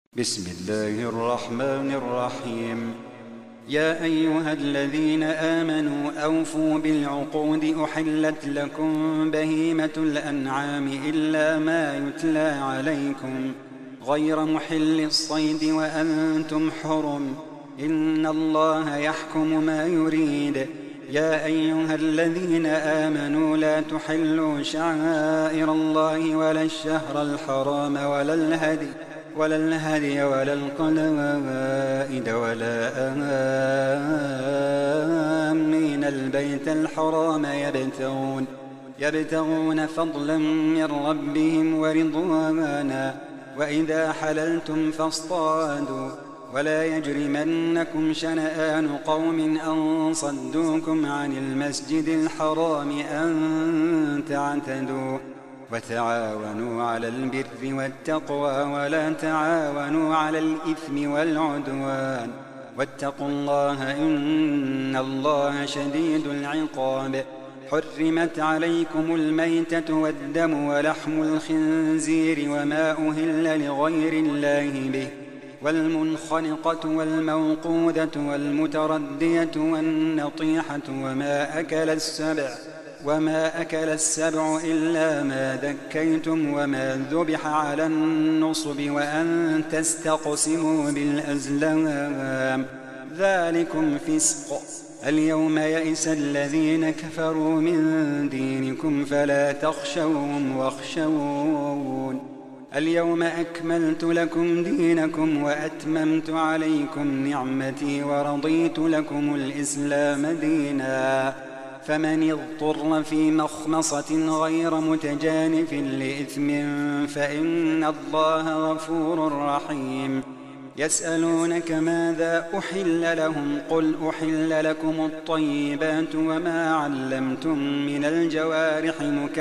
بسم الله الرحمن الرحيم. يا أيها الذين آمنوا أوفوا بالعقود أحلت لكم بهيمة الأنعام إلا ما يتلى عليكم غير محل الصيد وأنتم حرم إن الله يحكم ما يريد. يا أيها الذين آمنوا لا تحلوا شعائر الله ولا الشهر الحرام ولا الهدي ولا القلائد ولا آمين البيت الحرام يبتغون فضلا من ربهم ورضوانا وإذا حللتم فاصطادوا ولا يجرمنكم شنآن قوم أن صدوكم عن المسجد الحرام أن تعتدوا وتعاونوا على البر والتقوى ولا تعاونوا على الإثم والعدوان واتقوا الله إن الله شديد العقاب. حرمت عليكم الميتة والدم ولحم الخنزير وما أهل لغير الله به والمنخنقة والموقوذة والمتردية والنطيحة وما أكل السبع إلا ما ذكيتم وما ذبح على النصب وأن تستقسموا بالأزلام ذلكم فسق. اليوم يئس الذين كفروا من دينكم فلا تخشوهم واخشون. اليوم أكملت لكم دينكم وأتممت عليكم نعمتي ورضيت لكم الإسلام دينا. فمن اضطر في مخمصة غير متجانف لإثم فإن الله غفور رحيم. يسألونك ماذا أحل لهم قل أحل لكم الطيبات وما علمتم من الجوارح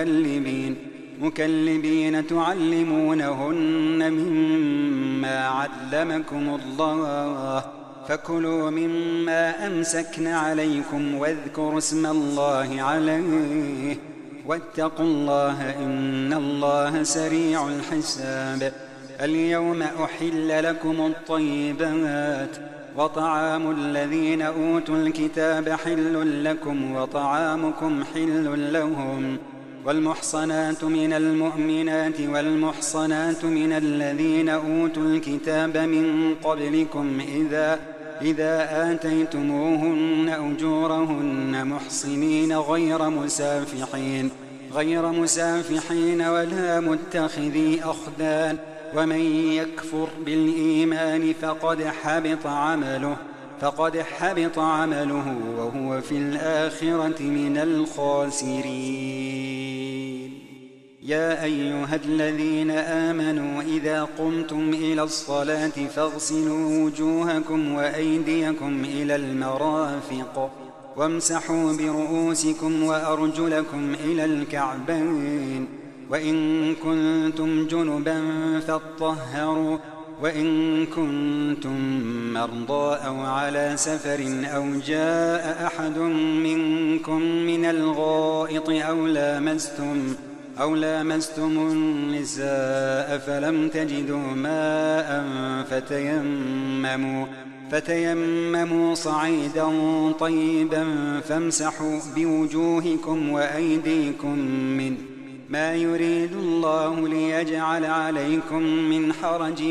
مكلبين تعلمونهن مما علمكم الله فكلوا مما أمسكن عليكم واذكروا اسم الله عليه واتقوا الله إن الله سريع الحساب. اليوم أحل لكم الطيبات وطعام الذين أوتوا الكتاب حل لكم وطعامكم حل لهم والمحصنات من المؤمنات والمحصنات من الذين أوتوا الكتاب من قبلكم إذا آتيتموهن أجورهن محصنين غير مسافحين ولا متخذي أخدان ومن يكفر بالإيمان فقد حبط عمله وهو في الآخرة من الخاسرين. يا أيها الذين آمنوا إذا قمتم إلى الصلاة فاغسلوا وجوهكم وأيديكم إلى المرافق وامسحوا برؤوسكم وأرجلكم إلى الكعبين وإن كنتم جنبا فاطهروا وإن كنتم مرضى أو على سفر أو جاء أحد منكم من الغائط أو لامستم النساء فلم تجدوا ماء فتيمموا صعيدا طيبا فامسحوا بوجوهكم وأيديكم منه ما يريد الله ليجعل عليكم من حرج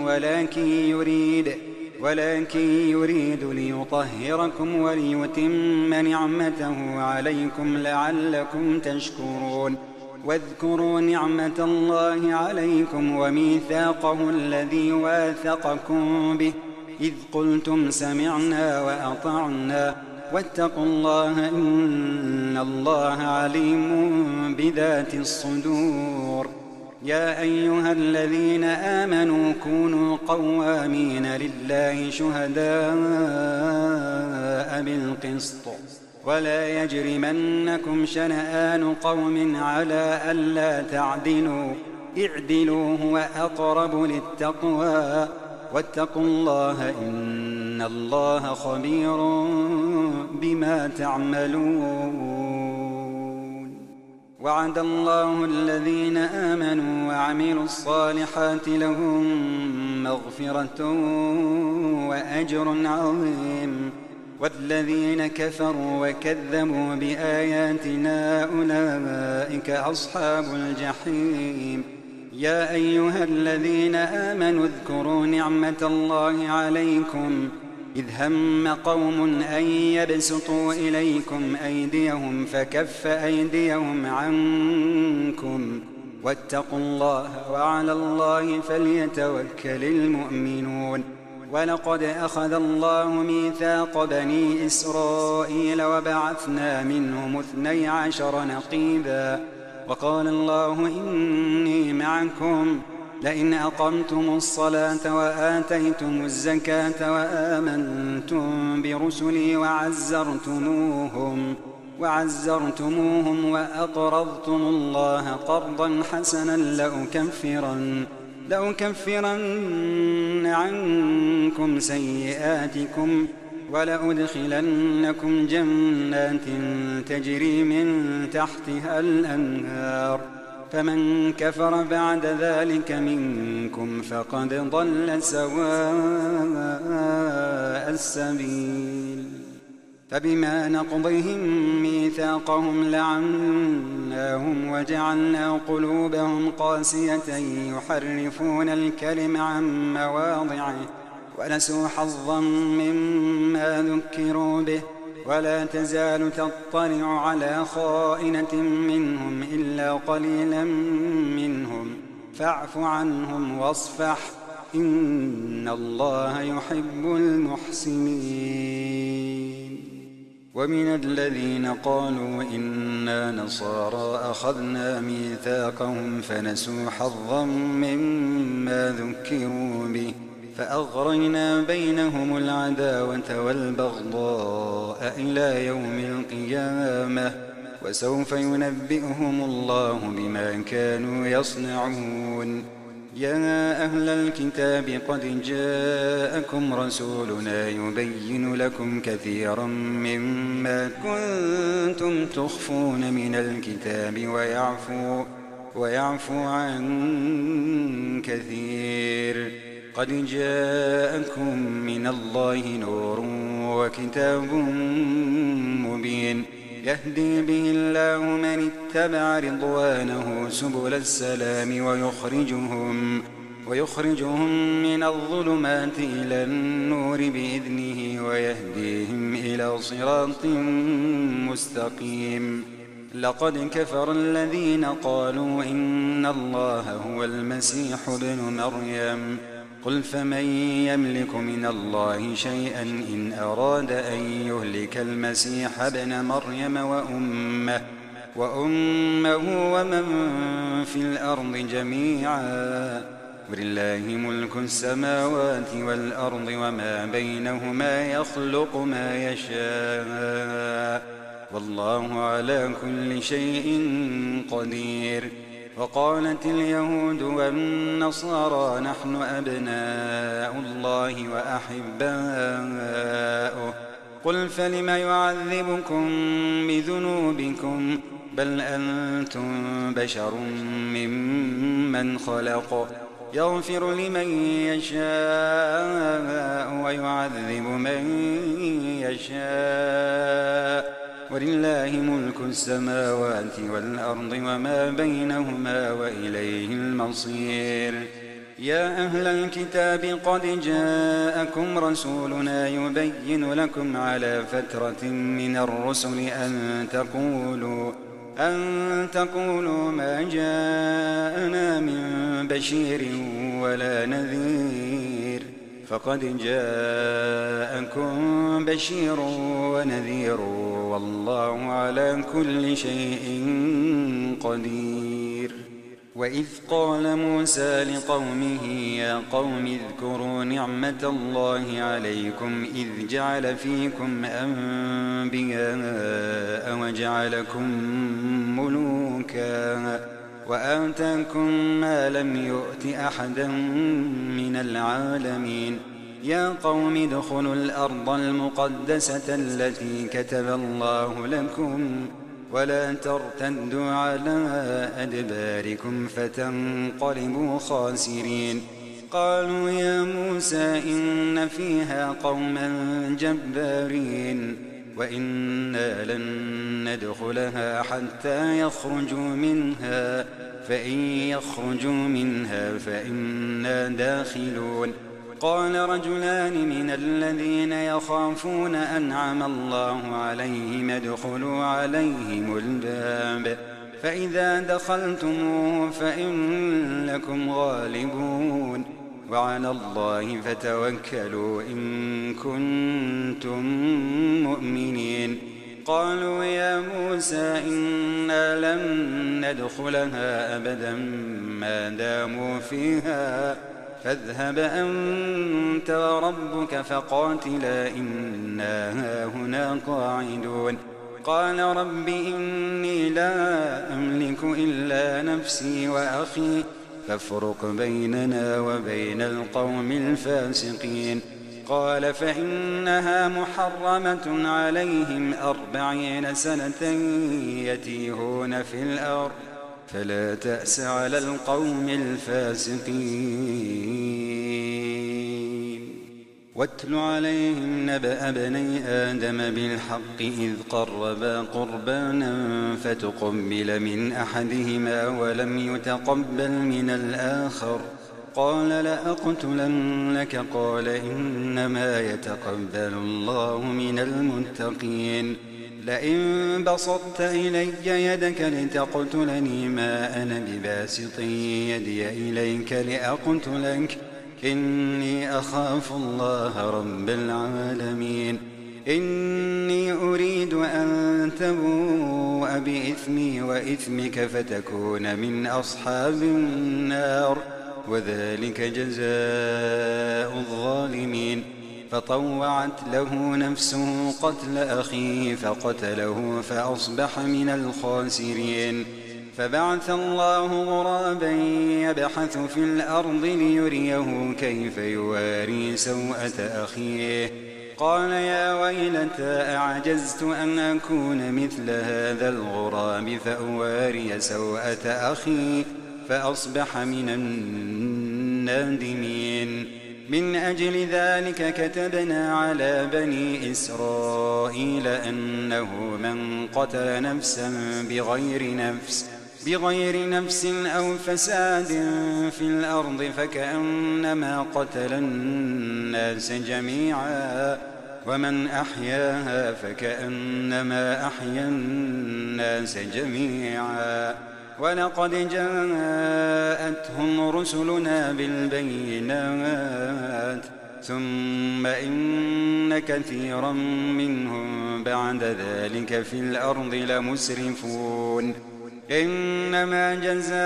ولكن يريد ليطهركم وليتم نعمته عليكم لعلكم تشكرون. واذكروا نعمة الله عليكم وميثاقه الذي واثقكم به إذ قلتم سمعنا وأطعنا واتقوا الله إن الله عليم بذات الصدور. يا أيها الذين آمنوا كونوا قوامين لله شهداء بالقسط ولا يجرمنكم شنآن قوم على ألا تعدلوا اعدلوا هو أقرب للتقوى واتقوا الله إن الله خبير بما تعملون. وعد الله الذين آمنوا وعملوا الصالحات لهم مغفرة وأجر عظيم، والذين كفروا وكذبوا بآياتنا أولئك أصحاب الجحيم. يا أيها الذين آمنوا اذكروا نعمة الله عليكم إذ هم قوم أن يبسطوا إليكم أيديهم فكف أيديهم عنكم واتقوا الله وعلى الله فليتوكل المؤمنون. ولقد أخذ الله ميثاق بني إسرائيل وبعثنا منهم 12 نقيبا، وقال الله إني معكم لئن أقمتم الصلاة وآتيتم الزكاة وآمنتم برسلي وعزرتموهم وأقرضتم الله قرضا حسنا لأكفرن عنكم سيئاتكم ولأدخلنكم جنات تجري من تحتها الأنهار، فمن كفر بعد ذلك منكم فقد ضل سواء السبيل. فبما نقضهم ميثاقهم لعناهم وجعلنا قلوبهم قاسية يحرفون الكلم عن مواضعه ونسوا حظا مما ذكروا به، ولا تزال تطلع على خائنة منهم إلا قليلا منهم، فاعف عنهم واصفح إن الله يحب المحسنين. ومن الذين قالوا إنا نصارى أخذنا ميثاقهم فنسوا حظا مما ذكروا به فأغرينا بينهم العداوة والبغضاء إلى يوم القيامة، وسوف ينبئهم الله بما كانوا يصنعون. يا أهل الكتاب قد جاءكم رسولنا يبين لكم كثيرا مما كنتم تخفون من الكتاب ويعفو عن كثير. قد جاءكم من الله نور وكتاب مبين يهدي به الله من اتبع رضوانه سبل السلام ويخرجهم من الظلمات إلى النور بإذنه ويهديهم إلى صراط مستقيم. لقد كفر الذين قالوا إن الله هو المسيح ابن مريم، قل فمن يملك من الله شيئا إن أراد أن يهلك المسيح ابن مريم وأمه ومن في الأرض جميعا، ولله ملك السماوات والأرض وما بينهما يخلق ما يشاء والله على كل شيء قدير. وقالت اليهود والنصارى نحن أبناء الله وأحباؤه، قل فلم يعذبكم بذنوبكم بل أنتم بشر ممن خلق، يغفر لمن يشاء ويعذب من يشاء ولله ملك السماوات والأرض وما بينهما وإليه المصير. يا أهل الكتاب قد جاءكم رسولنا يبين لكم على فترة من الرسل أن تقولوا ما جاءنا من بشير ولا نذير، فقد جاءكم بشير ونذير والله على كل شيء قدير. وإذ قال موسى لقومه يا قوم اذكروا نعمة الله عليكم إذ جعل فيكم أنبياء وجعلكم ملوكا وآتاكم ما لم يؤت أحدا من العالمين. يا قوم ادخلوا الأرض المقدسة التي كتب الله لكم ولا ترتدوا على أدباركم فتنقلبوا خاسرين. قالوا يا موسى إن فيها قوما جبارين وإنا لن ندخلها حتى يخرجوا منها فإن يخرجوا منها فإنا داخلون. قال رجلان من الذين يخافون أنعم الله عليهم ادخلوا عليهم الباب فإذا دخلتموه فإنكم غالبون وعلى الله فتوكلوا إن كنتم مؤمنين. قالوا يا موسى إنا لن ندخلها أبدا ما داموا فيها فاذهب أنت وربك فقاتلا إنا هاهنا قاعدون. قال رب إني لا أملك إلا نفسي وأخي فافرق بيننا وبين القوم الفاسقين. قال فإنها محرمة عليهم 40 سنة يتيهون في الأرض فلا تأس على القوم الفاسقين. واتل عليهم نبأ بني آدم بالحق إذ قربا قربانا فتقبل من أحدهما ولم يتقبل من الآخر قال لأقتلنك قال إنما يتقبل الله من المتقين. لئن بسطت إلي يدك لتقتلني ما أنا بباسط يدي إليك لأقتلك إني أخاف الله رب العالمين. إني أريد أن تبوء بإثمي وإثمك فتكون من أصحاب النار وذلك جزاء الظالمين. فطوعت له نفسه قتل أخيه فقتله فأصبح من الخاسرين. فبعث الله غرابا يبحث في الأرض ليريه كيف يواري سوءة أخيه قال يا ويلتى أعجزت أن أكون مثل هذا الغراب فأواري سوءة أخي فأصبح من النادمين. من أجل ذلك كتبنا على بني إسرائيل أنه من قتل نفسا بغير نفس أو فساد في الأرض فكأنما قتل الناس جميعا ومن أحياها فكأنما أحيا الناس جميعا. ولقد جاءتهم رسلنا بالبينات ثم إن كثيرا منهم بعد ذلك في الأرض لمسرفون. إنما جزاء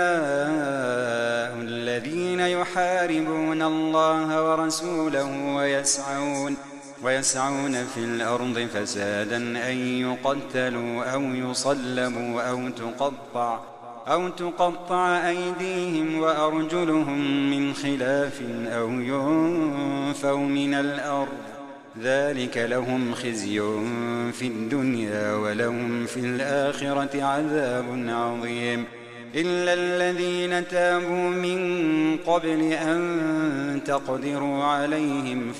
الذين يحاربون الله ورسوله ويسعون في الأرض فسادا أن يقتلوا أو يصلبوا أو تقطع أيديهم وأرجلهم من خلاف أو ينفوا من الأرض ذلك لهم خزي في الدنيا ولهم في الآخرة عذاب عظيم. إلا الذين تابوا من قبل أن تقدروا عليهم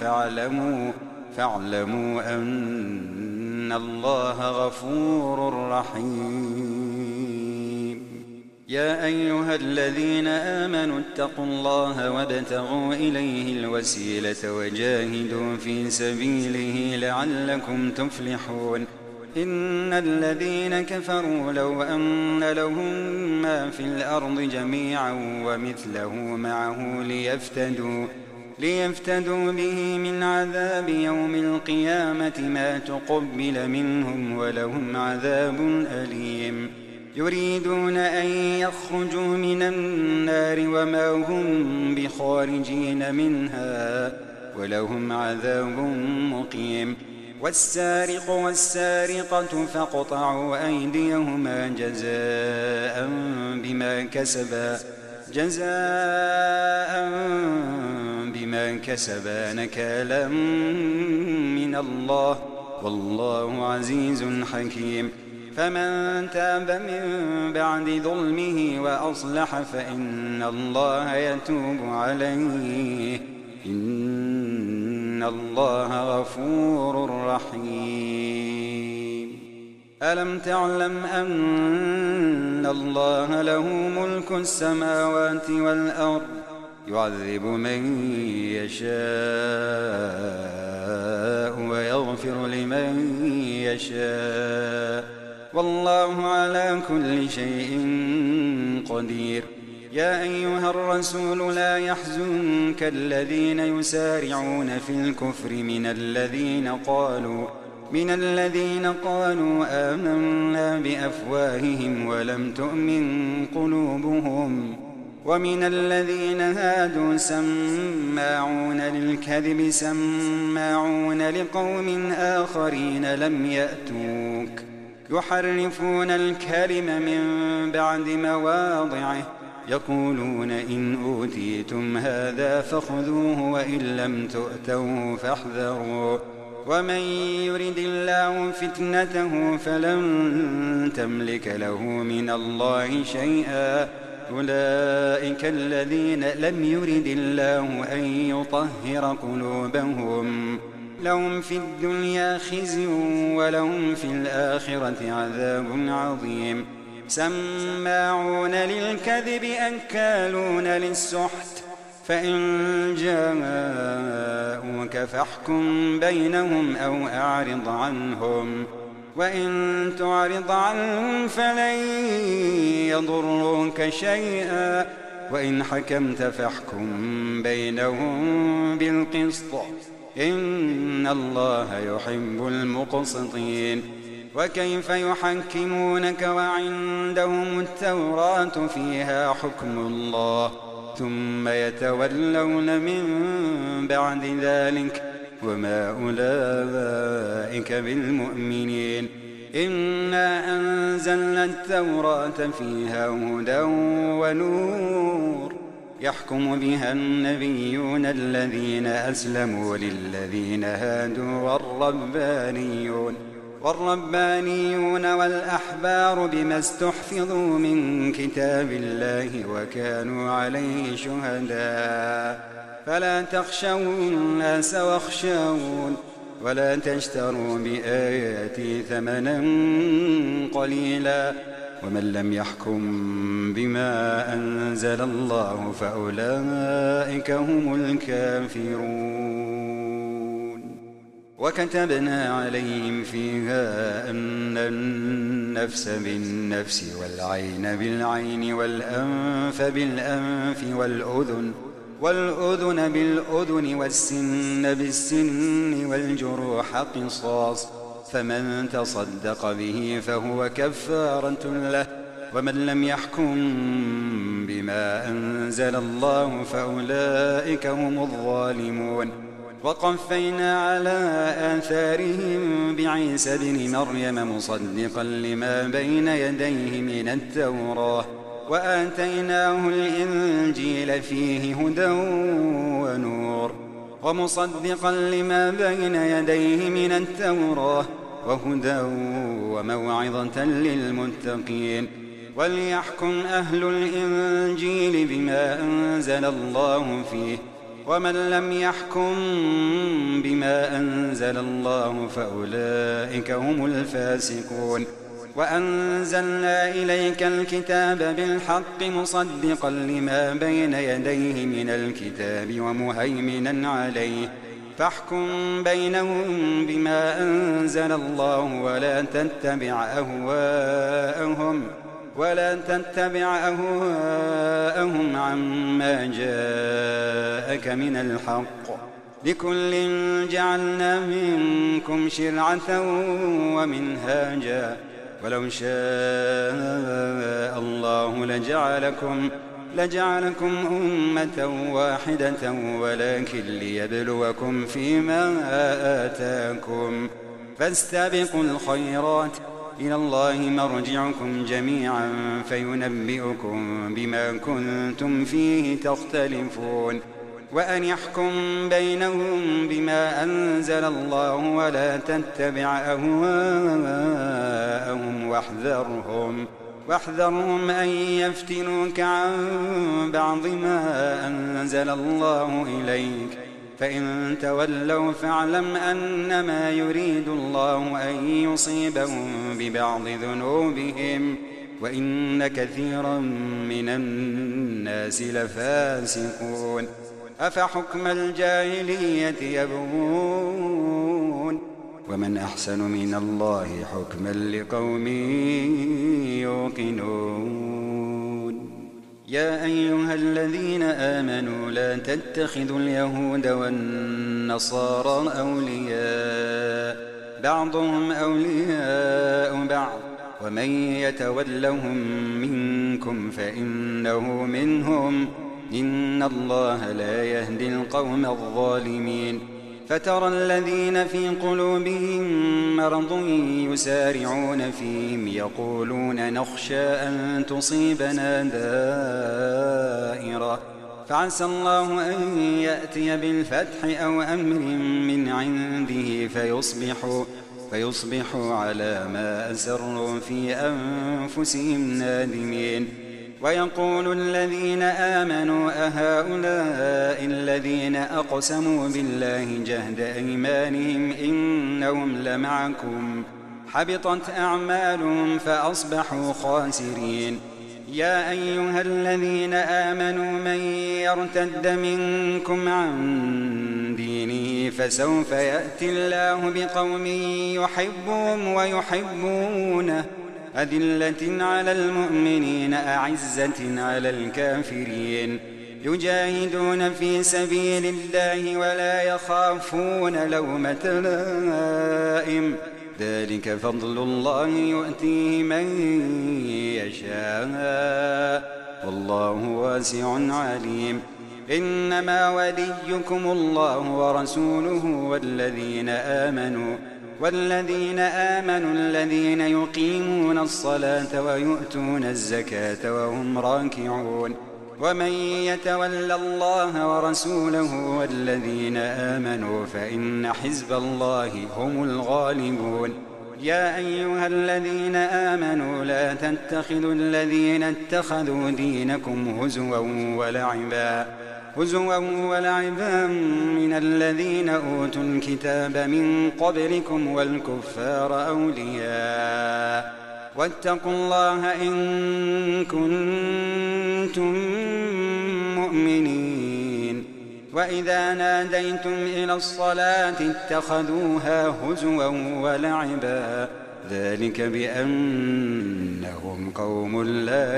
فاعلموا أن الله غفور رحيم. يا أيها الذين آمنوا اتقوا الله وابتغوا إليه الوسيلة وجاهدوا في سبيله لعلكم تفلحون. إن الذين كفروا لو أن لهم ما في الأرض جميعا ومثله معه ليفتدوا به من عذاب يوم القيامة ما تقبل منهم ولهم عذاب أليم. يريدون أن يخرجوا من النار وما هم بخارجين منها ولهم عذاب مقيم. والسارق والسارقة فاقطعوا أيديهما جزاء بما كسبا نكالا من الله والله عزيز حكيم. فمن تاب من بعد ظلمه وأصلح فإن الله يتوب عليه إن الله غفور رحيم. ألم تعلم أن الله له ملك السماوات والأرض يعذب من يشاء ويغفر لمن يشاء والله على كل شيء قدير. يا أيها الرسول لا يحزنك الذين يسارعون في الكفر من الذين قالوا آمنا بأفواههم ولم تؤمن قلوبهم ومن الذين هادوا سماعون للكذب سماعون لقوم آخرين لم يأتوك يحرفون الكلم من بعد مواضعه يقولون إن أوتيتم هذا فخذوه وإن لم تؤتوه فاحذروا ومن يرد الله فتنته فلن تملك له من الله شيئا أولئك الذين لم يرد الله أن يطهر قلوبهم لهم في الدنيا خزي ولهم في الآخرة عذاب عظيم. سماعون للكذب أكالون للسحت فإن جاءوك فاحكم بينهم أو أعرض عنهم وإن تعرض عنهم فلن يضروك شيئا وإن حكمت فاحكم بينهم بالقسط إن الله يحب المقسطين. وكيف يحكمونك وعندهم التوراة فيها حكم الله ثم يتولون من بعد ذلك وما أولئك بالمؤمنين. إنا أنزلنا التوراة فيها هدى ونور يحكم بها النبيون الذين أسلموا للذين هادوا والربانيون والأحبار بما استحفظوا من كتاب الله وكانوا عليه شهداء فلا تخشوا الناس واخشون ولا تشتروا بآياتي ثمنا قليلا ومن لم يحكم بما أنزل الله فأولئك هم الكافرون. وكتبنا عليهم فيها أن النفس بالنفس والعين بالعين والأنف بالأنف والأذن بالأذن والسن بالسن والجروح قصاص فمن تصدق به فهو كفارة له ومن لم يحكم بما أنزل الله فأولئك هم الظالمون. وقفينا على آثارهم بعيسى ابن مريم مصدقا لما بين يديه من التوراة وآتيناه الإنجيل فيه هدى ونور ومصدقا لما بين يديه من التوراة وهدى وموعظة للمتقين. وليحكم أهل الإنجيل بما أنزل الله فيه ومن لم يحكم بما أنزل الله فأولئك هم الفاسقون. وأنزلنا إليك الكتاب بالحق مصدقا لما بين يديه من الكتاب ومهيمنا عليه فاحكم بينهم بما أنزل الله ولا تتبع أهواءهم عما جاءك من الحق لكل جعلنا منكم شرعة ومنهاجا ولو شاء الله لجعلكم أمة واحدة ولكن ليبلوكم فيما آتاكم فاستبقوا الخيرات إلى الله مرجعكم جميعا فينبئكم بما كنتم فيه تختلفون. وأن يحكم بينهم بما أنزل الله ولا تتبع أهواءهم واحذرهم أن يفتنوك عن بعض ما أنزل الله إليك، فإن تولوا فاعلم أنما يريد الله أن يصيبهم ببعض ذنوبهم وإن كثيرا من الناس لفاسقون. أفحكم الجاهلية يبغون ومن أحسن من الله حكما لقوم يوقنون. يا أيها الذين آمنوا لا تتخذوا اليهود والنصارى أولياء بعضهم أولياء بعض ومن يتولهم منكم فإنه منهم إن الله لا يهدي القوم الظالمين. فترى الذين في قلوبهم مرض يسارعون فيهم يقولون نخشى أن تصيبنا دائرة فعسى الله أن يأتي بالفتح أو أمر من عنده فيصبحوا على ما أسروا في أنفسهم نادمين. ويقول الذين آمنوا أهؤلاء الذين أقسموا بالله جهد أيمانهم إنهم لمعكم حبطت أعمالهم فأصبحوا خاسرين. يا أيها الذين آمنوا من يرتد منكم عن دينه فسوف يأتي الله بقوم يحبهم ويحبونه أذلة على المؤمنين أعزة على الكافرين يجاهدون في سبيل الله ولا يخافون لومة لائم ذلك فضل الله يؤتيه من يشاء والله واسع عليم. إنما وليكم الله ورسوله والذين آمنوا الذين يقيمون الصلاة ويؤتون الزكاة وهم راكعون. ومن يتول الله ورسوله والذين آمنوا فإن حزب الله هم الغالبون. يا أيها الذين آمنوا لا تتخذوا الذين اتخذوا دينكم هزوا ولعبا من الذين أوتوا الكتاب من قبلكم والكفار أولياء واتقوا الله إن كنتم مؤمنين. وإذا ناديتم إلى الصلاة اتخذوها هزوا ولعبا ذلك بأنهم قوم لا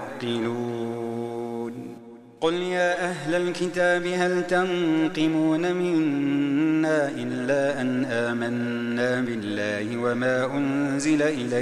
يعقلون. قل يا أهل الكتاب هل تنقمون منا إلا أن آمنا بالله وما أنزل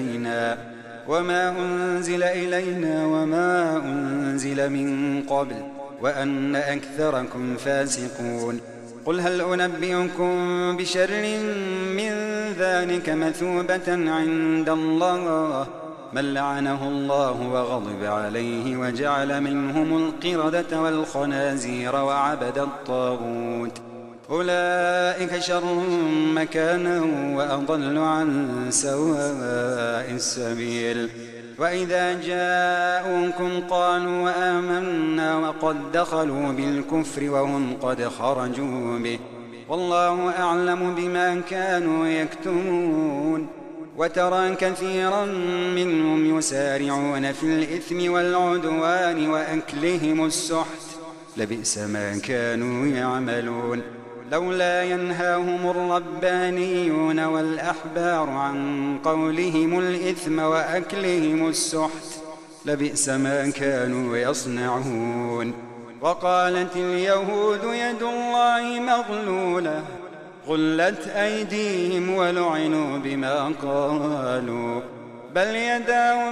إلينا وما أنزل من قبل وأن أكثركم فاسقون. قل هل أنبئكم بشر من ذلك مثوبة عند الله من لعنه الله وغضب عليه وجعل منهم القردة والخنازير وعبد الطاغوت أولئك شر مكانا وأضل عن سواء السبيل. وإذا جاءوكم قالوا آمنا وقد دخلوا بالكفر وهم قد خرجوا به والله أعلم بما كانوا يكتمون. وترى كثيرا منهم يسارعون في الإثم والعدوان وأكلهم السحت لبئس ما كانوا يعملون. لولا ينهاهم الربانيون والأحبار عن قولهم الإثم وأكلهم السحت لبئس ما كانوا يصنعون. وقالت اليهود يد الله مغلولة غلت أيديهم ولعنوا بما قالوا بل يداه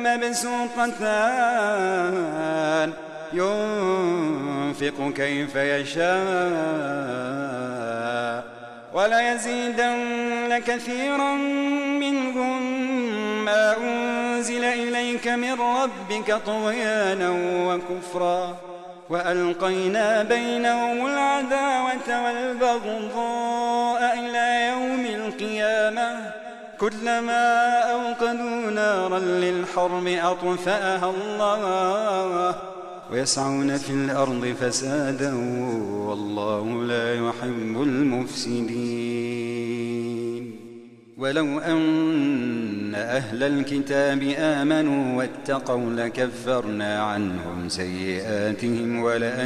مبسوطتان ينفق كيف يشاء وليزيدن كثيرا منهم ما أنزل إليك من ربك طغيانا وكفرا وألقينا بينهم العداوة والبغضاء إلى يوم القيامة كلما أوقدوا نارا للحرب أطفأها الله ويسعون في الأرض فسادا والله لا يحب المفسدين. ولو أن أهل الكتاب آمنوا واتقوا لكفرنا عنهم سيئاتهم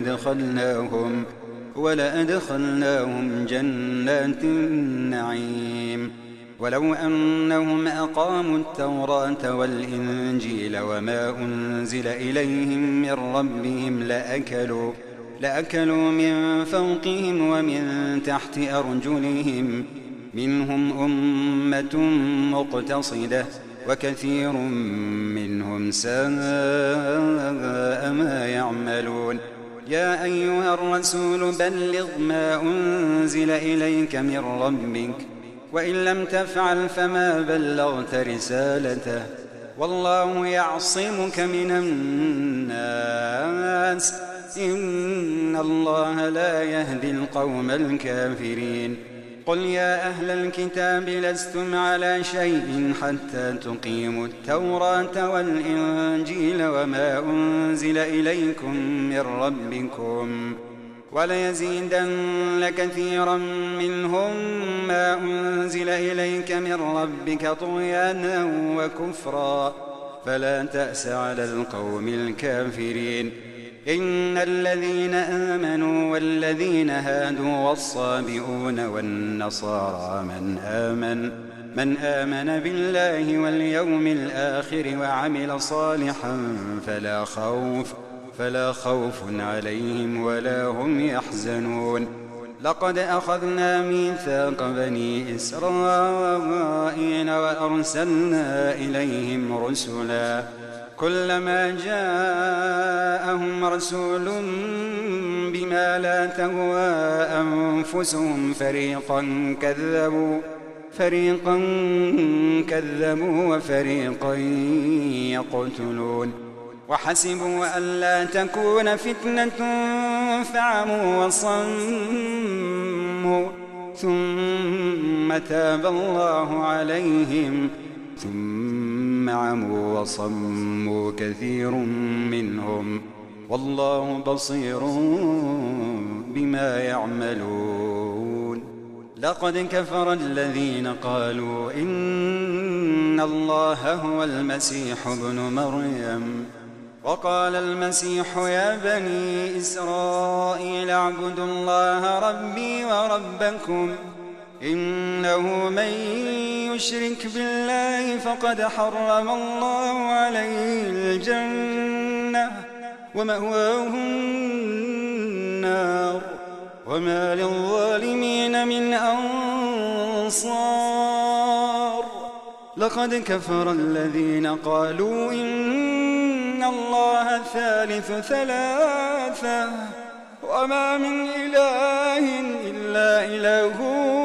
ولأدخلناهم جنات النعيم. ولو أنهم أقاموا التوراة والإنجيل وما أنزل إليهم من ربهم لأكلوا من فوقهم ومن تحت أرجلهم منهم أمة مقتصدة وكثير منهم ساء ما يعملون. يا أيها الرسول بلغ ما أنزل إليك من ربك وإن لم تفعل فما بلغت رسالته والله يعصمك من الناس إن الله لا يهدي القوم الكافرين. قل يا أهل الكتاب لستم على شيء حتى تقيموا التوراة والإنجيل وما أنزل إليكم من ربكم وليزيدن كثيرا منهم ما أنزل إليك من ربك طغيانا وكفرا فلا تأس على القوم الكافرين. إن الذين آمنوا والذين هادوا والصابئون والنصارى من آمن بالله واليوم الآخر وعمل صالحا فلا خوف عليهم ولا هم يحزنون. لقد أخذنا ميثاق بني إسرائيل وأرسلنا إليهم رسلا كلما جاءهم رسول بما لا تهوى أنفسهم فريقا كذبوا وفريقا يقتلون. وحسبوا ألا تكون فتنة فعموا وصموا ثم تاب الله عليهم ثم عموا وصموا كثير منهم والله بصير بما يعملون. لقد كفر الذين قالوا إن الله هو المسيح ابن مريم وقال المسيح يا بني إسرائيل اعبدوا الله ربي وربكم إنه من يشرك بالله فقد حرم الله عليه الجنة ومأواه النار وما للظالمين من أنصار. لقد كفر الذين قالوا إن الله ثالث ثلاثة وما من إله إلا إله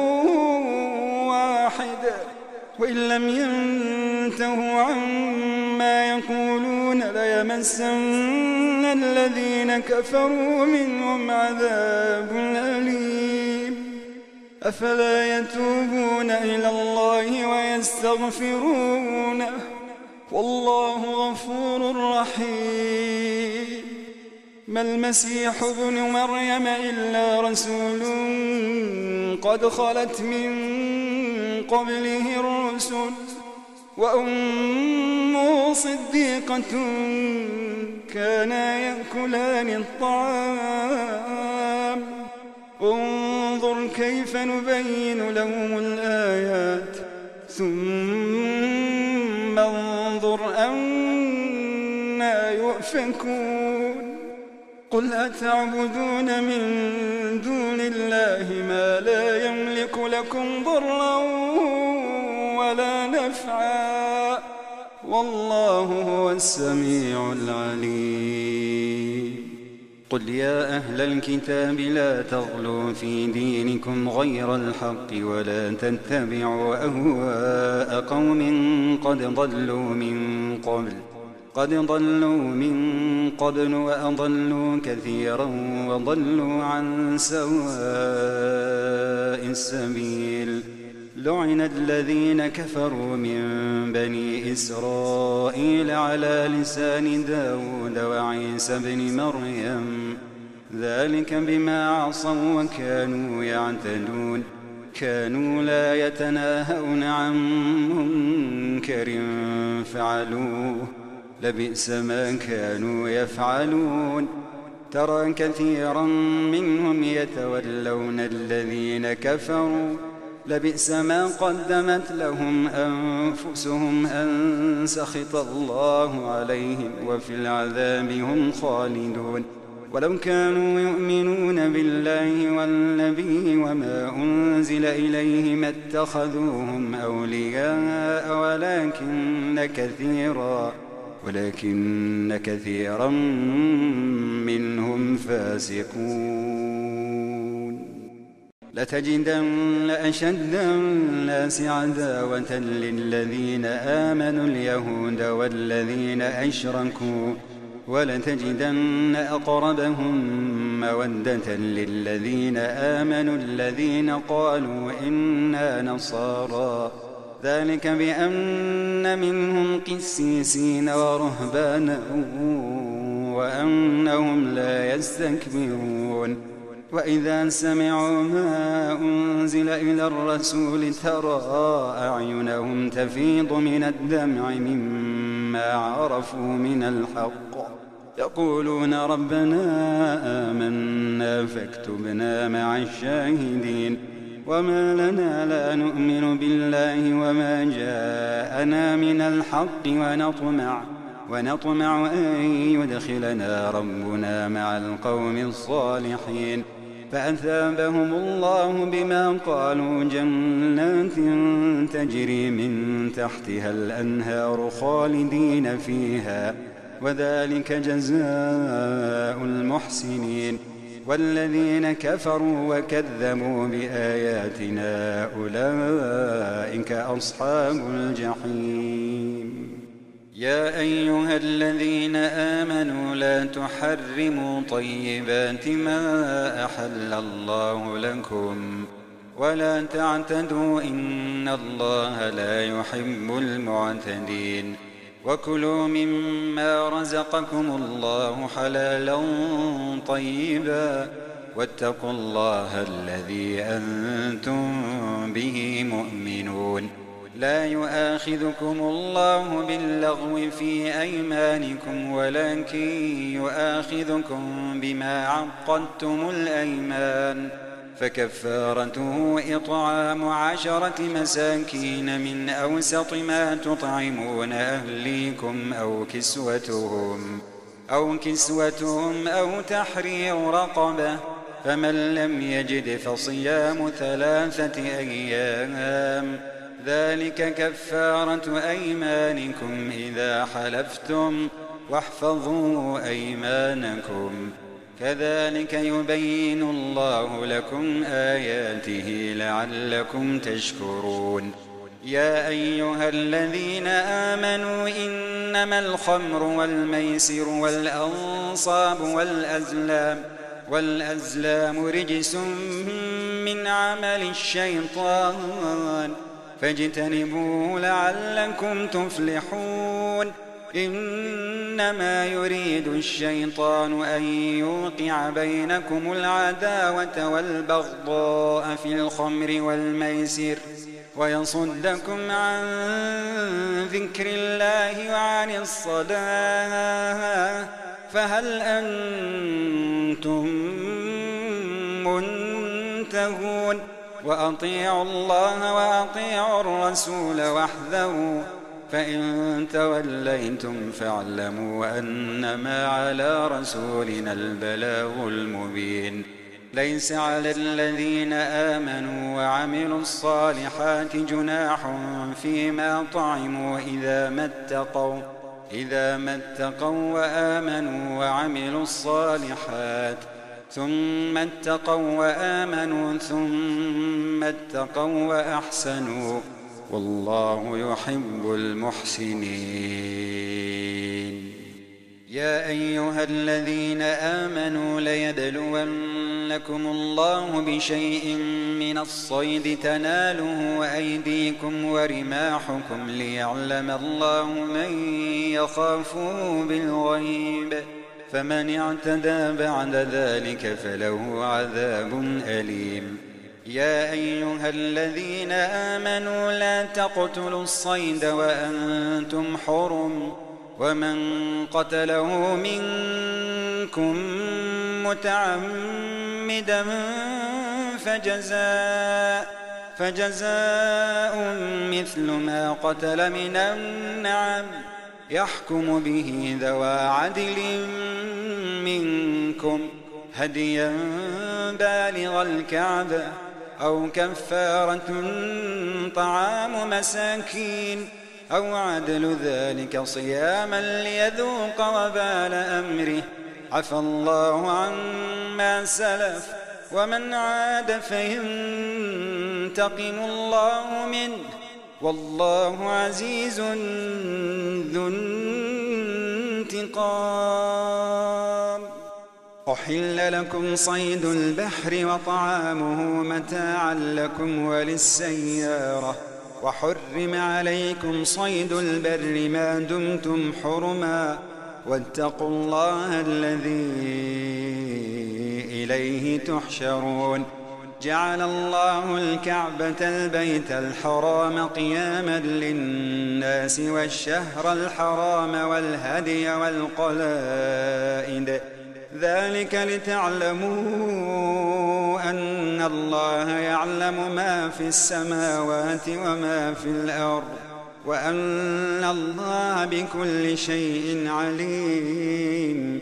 واحد وإن لم ينتهوا عما يقولون ليمسن الذين كفروا منهم عذاب أليم. أفلا يتوبون إلى الله ويستغفرونه والله غفور رحيم. ما المسيح ابن مريم إلا رسول قد خلت من قبله الرسل وأمه صديقة كانا يأكلان الطعام انظر كيف نبين لهم الآيات ثم انظر أنى يؤفكون. قل أتعبدون من دون الله ما لا يملك لكم ضرا ولا نفعا والله هو السميع العليم. قل يا أهل الكتاب لا تغلوا في دينكم غير الحق ولا تتبعوا أهواء قوم قد ضلوا من قبل قد ضلوا من قبل وأضلوا كثيرا وضلوا عن سواء السبيل. لعن الذين كفروا من بني إسرائيل على لسان داود وعيسى بن مريم ذلك بما عصوا وكانوا يعتدون. كانوا لا يتناهون عن منكر فعلوه لبئس ما كانوا يفعلون. ترى كثيرا منهم يتولون الذين كفروا لبئس ما قدمت لهم أنفسهم أن سخط الله عليهم وفي العذاب هم خالدون. ولو كانوا يؤمنون بالله والنبي وما أنزل إليه ما اتخذوهم أولياء ولكن كثيرا منهم فاسقون. لتجدن أشد الناس عداوة للذين آمنوا اليهود والذين أشركوا ولتجدن أقربهم مودة للذين آمنوا الذين قالوا إنا نصارى ذلك بأن منهم قسيسين ورهبانا وأنهم لا يستكبرون. وإذا سمعوا ما أنزل إلى الرسول ترى أعينهم تفيض من الدمع مما عرفوا من الحق يقولون ربنا آمنا فاكتبنا مع الشاهدين. وما لنا لا نؤمن بالله وما جاءنا من الحق ونطمع أن يدخلنا ربنا مع القوم الصالحين. فأثابهم الله بما قالوا جنات تجري من تحتها الأنهار خالدين فيها وذلك جزاء المحسنين. والذين كفروا وكذبوا بآياتنا أولئك أصحاب الجحيم. يا أيها الذين آمنوا لا تحرموا طيبات ما أحل الله لكم ولا تعتدوا إن الله لا يحب المعتدين. وكلوا مما رزقكم الله حلالا طيبا واتقوا الله الذي أنتم به مؤمنون. لا يؤاخذكم الله باللغو في أيمانكم ولكن يؤاخذكم بما عقدتم الأيمان فكفارته إطعام 10 مساكين من أوسط ما تطعمون أهليكم أو كسوتهم أو تحرير رقبة فمن لم يجد فصيام 3 أيام ذلك كفارة أيمانكم إذا حلفتم واحفظوا أيمانكم كذلك يبين الله لكم آياته لعلكم تشكرون. يا أيها الذين آمنوا إنما الخمر والميسر والأنصاب والأزلام رجس من عمل الشيطان فاجتنبوه لعلكم تفلحون. إنما يريد الشيطان أن يوقع بينكم العداوة والبغضاء في الخمر والميسر ويصدكم عن ذكر الله وعن الصلاة فهل أنتم منتهون. وأطيعوا الله وأطيعوا الرسول واحذروا فإن توليتم فاعلموا أنما على رسولنا البلاغ المبين. ليس على الذين آمنوا وعملوا الصالحات جناح فيما طعموا إذا ما اتقوا وآمنوا وعملوا الصالحات ثم اتقوا وآمنوا ثم اتقوا وأحسنوا والله يحب المحسنين. يا أيها الذين آمنوا ليبلونكم الله بشيء من الصيد تناله أيديكم ورماحكم ليعلم الله من يخافه بالغيب، فمن اعتدى بعد ذلك فله عذاب أليم. يا أيها الذين آمنوا لا تقتلوا الصيد وأنتم حرم، ومن قتله منكم متعمدا فجزاء مثل ما قتل من النعم يحكم به ذوى عدل منكم هديا بالغ الكعبة أو كفارة طعام مساكين أو عدل ذلك صياما ليذوق وبال أمره، عفى الله عما سلف ومن عاد فينتقم الله منه، والله عزيز ذو انتقام. أحل لكم صيد البحر وطعامه متاعا لكم وللسيارة، وحرم عليكم صيد البر ما دمتم حرما، واتقوا الله الذي إليه تحشرون. جعل الله الكعبة البيت الحرام قياما للناس والشهر الحرام والهدي والقلائد، ذلك لتعلموا أن الله يعلم ما في السماوات وما في الأرض، وأن الله بكل شيء عليم.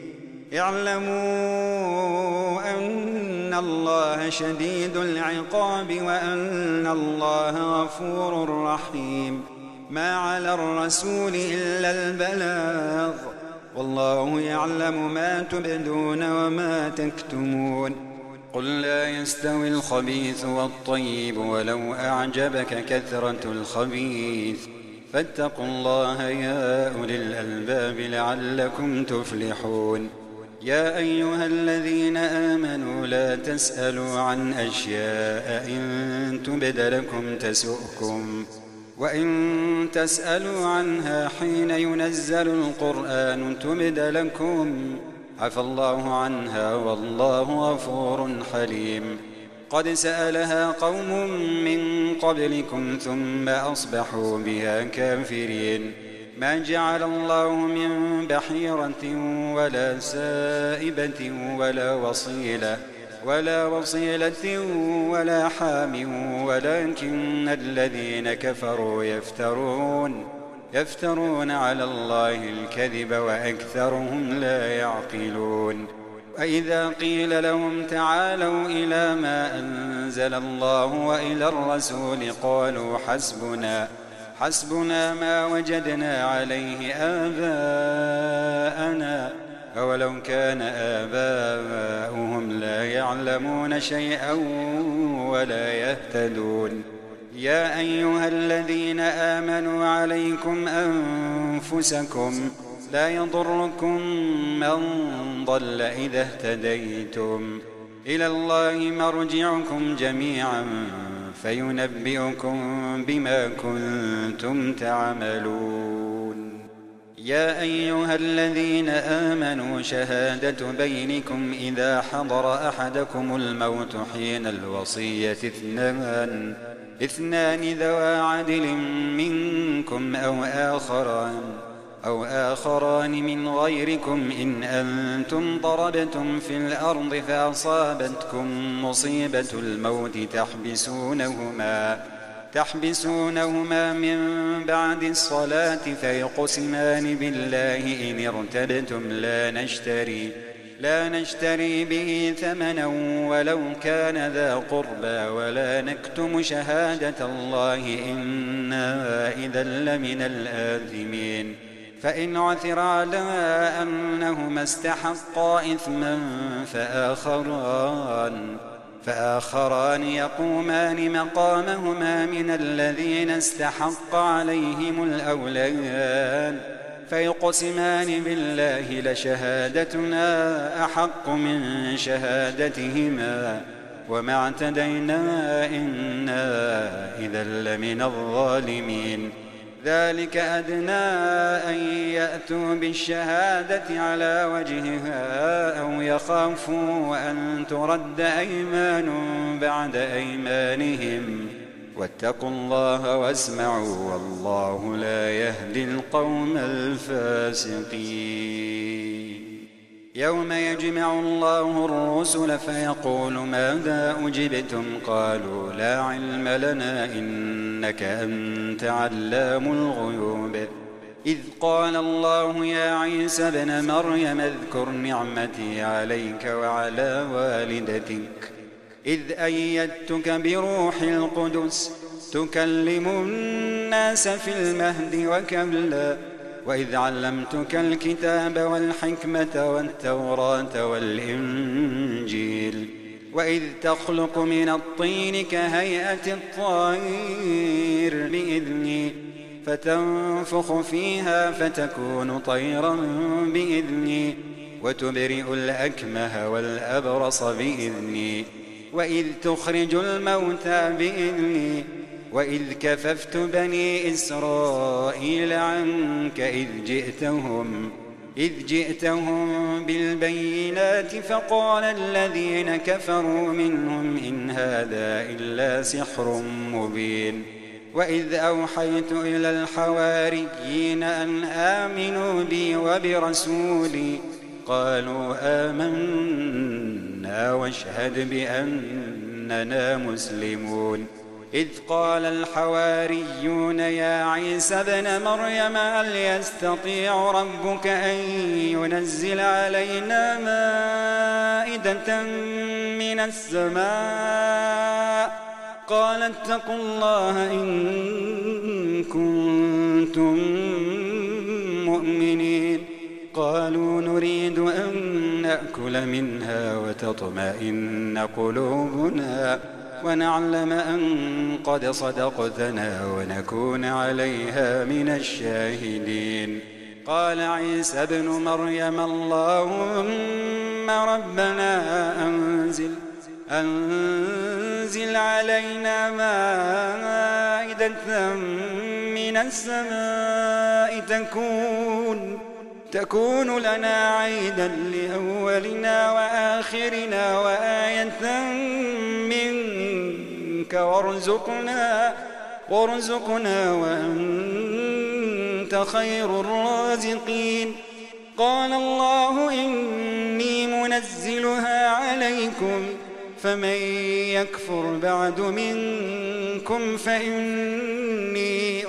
اعلموا أن الله شديد العقاب وأن الله غفور رحيم. ما على الرسول إلا البلاغ، والله يعلم ما تبدون وما تكتمون. قل لا يستوي الخبيث والطيب ولو أعجبك كثرة الخبيث، فاتقوا الله يا أولي الألباب لعلكم تفلحون. يا أيها الذين آمنوا لا تسألوا عن أشياء إن تبد لكم تسؤكم، وإن تسألوا عنها حين ينزل القرآن تبد لكم عفى الله عنها والله غفور حليم. قد سألها قوم من قبلكم ثم أصبحوا بها كافرين. ما جعل الله من بحيرة ولا سائبة ولا وصيلة ولا حام، ولكن الذين كفروا يفترون على الله الكذب وأكثرهم لا يعقلون. وإذا قيل لهم تعالوا إلى ما أنزل الله وإلى الرسول قالوا حسبنا ما وجدنا عليه آباءنا، أولو كان آباؤهم لا يعلمون شيئا ولا يهتدون. يا أيها الذين آمنوا عليكم أنفسكم لا يضركم من ضل إذا اهتديتم، إلى الله مرجعكم جميعا فينبئكم بما كنتم تعملون. يا أيها الذين آمنوا شهادة بينكم إذا حضر أحدكم الموت حين الوصية اثنان ذوى عدل منكم أو آخران من غيركم إن أنتم ضربتم في الأرض فأصابتكم مصيبة الموت تحبسونهما من بعد الصلاة فيقسمان بالله إن ارتبتم لا نشتري به ثمنا ولو كان ذا قربى ولا نكتم شهادة الله إنا إذا لمن الآثمين. فإن عثر على فآخران يقومان مقامهما من الذين استحق عليهم الأوليان فيقسمان بالله لشهادتنا أحق من شهادتهما وما اعتدينا إنا إذا لمن الظالمين. ذلك أدنى أن يأتوا بالشهادة على وجهها أو يخافوا أن ترد أيمان بعد أيمانهم واتقوا الله واسمعوا والله لا يهدي القوم الفاسقين. يوم يجمع الله الرسل فيقول ماذا أجبتم قالوا لا علم لنا إنك أنت علام الغيوب. إذ قال الله يا عيسى ابن مريم اذكر نعمتي عليك وعلى والدتك إذ أيدتك بروح القدس تكلم الناس في المهد وكهلا وإذ علمتك الكتاب والحكمة والتوراة والإنجيل وإذ تخلق من الطين كهيئة الطير بإذني فتنفخ فيها فتكون طيرا بإذني وتبرئ الأكمه والأبرص بإذني وإذ تخرج الموتى بإذني وإذ كففت بني إسرائيل عنك إذ جئتهم بالبينات فقال الذين كفروا منهم إن هذا إلا سحر مبين. وإذ أوحيت إلى الحواريين أن آمنوا بي وبرسولي قالوا آمنا واشهد بأننا مسلمون. إذ قال الحواريون يا عيسى ابن مريم هل يستطيع ربك أن ينزل علينا مائدة من السماء قال اتقوا الله إن كنتم مؤمنين. قالوا نريد أن نأكل منها وتطمئن قلوبنا ونعلم أن قد صدقتنا ونكون عليها من الشاهدين. قال عيسى ابن مريم اللهم ربنا أنزل علينا مائدة من السماء تكون لنا عيدا لأولنا وآخرنا وآية منك وارزقنا وأنت خير الرازقين. قال الله إني منزلها عليكم فمن يكفر بعد منكم فإني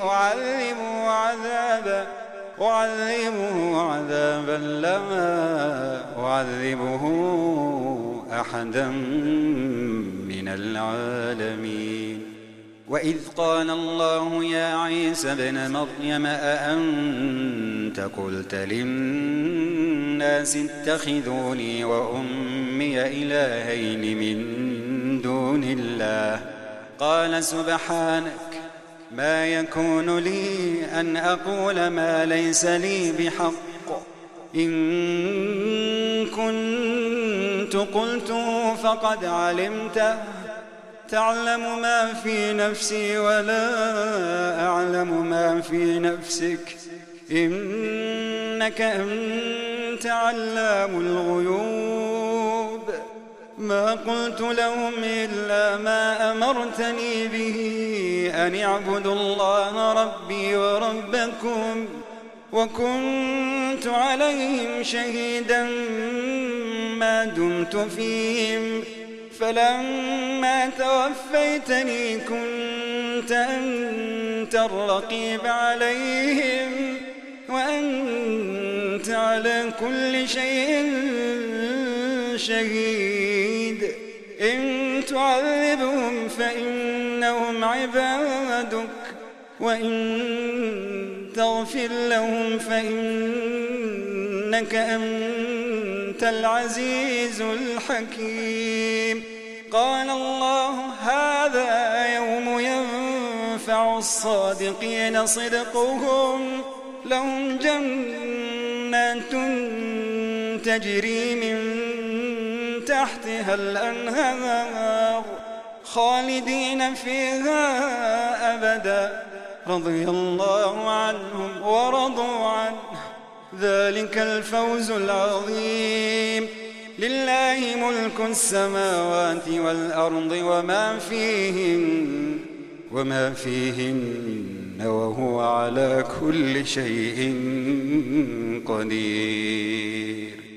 أعذبه عذابا لا أعذبه أحدا من العالمين. وإذ قال الله يا عيسى ابن مريم أأنت قلت للناس اتخذوني وأمي إلهين من دون الله قال سبحانك ما يكون لي أن أقول ما ليس لي بحق إن كنت قلته فقد علمته تعلم ما في نفسي ولا أعلم ما في نفسك إنك أنت علام الغيوب. ما قلت لهم إلا ما أمرتني به أن اعبدوا الله ربي وربكم وكنت عليهم شهيدا ما دمت فيهم فلما توفيتني كنت أنت الرقيب عليهم وأنت على كل شيء شهيد. إن تعذبهم فإنهم عبادك وإن تغفر لهم فإنك أنت العزيز الحكيم. قال الله هذا يوم ينفع الصادقين صدقهم لهم جنات تجري من تحتها الأنهار خالدين فيها أبدا رضي الله عنهم ورضوا عنه ذلك الفوز العظيم لله ملك السماوات والأرض وما فيهن وهو على كل شيء قدير.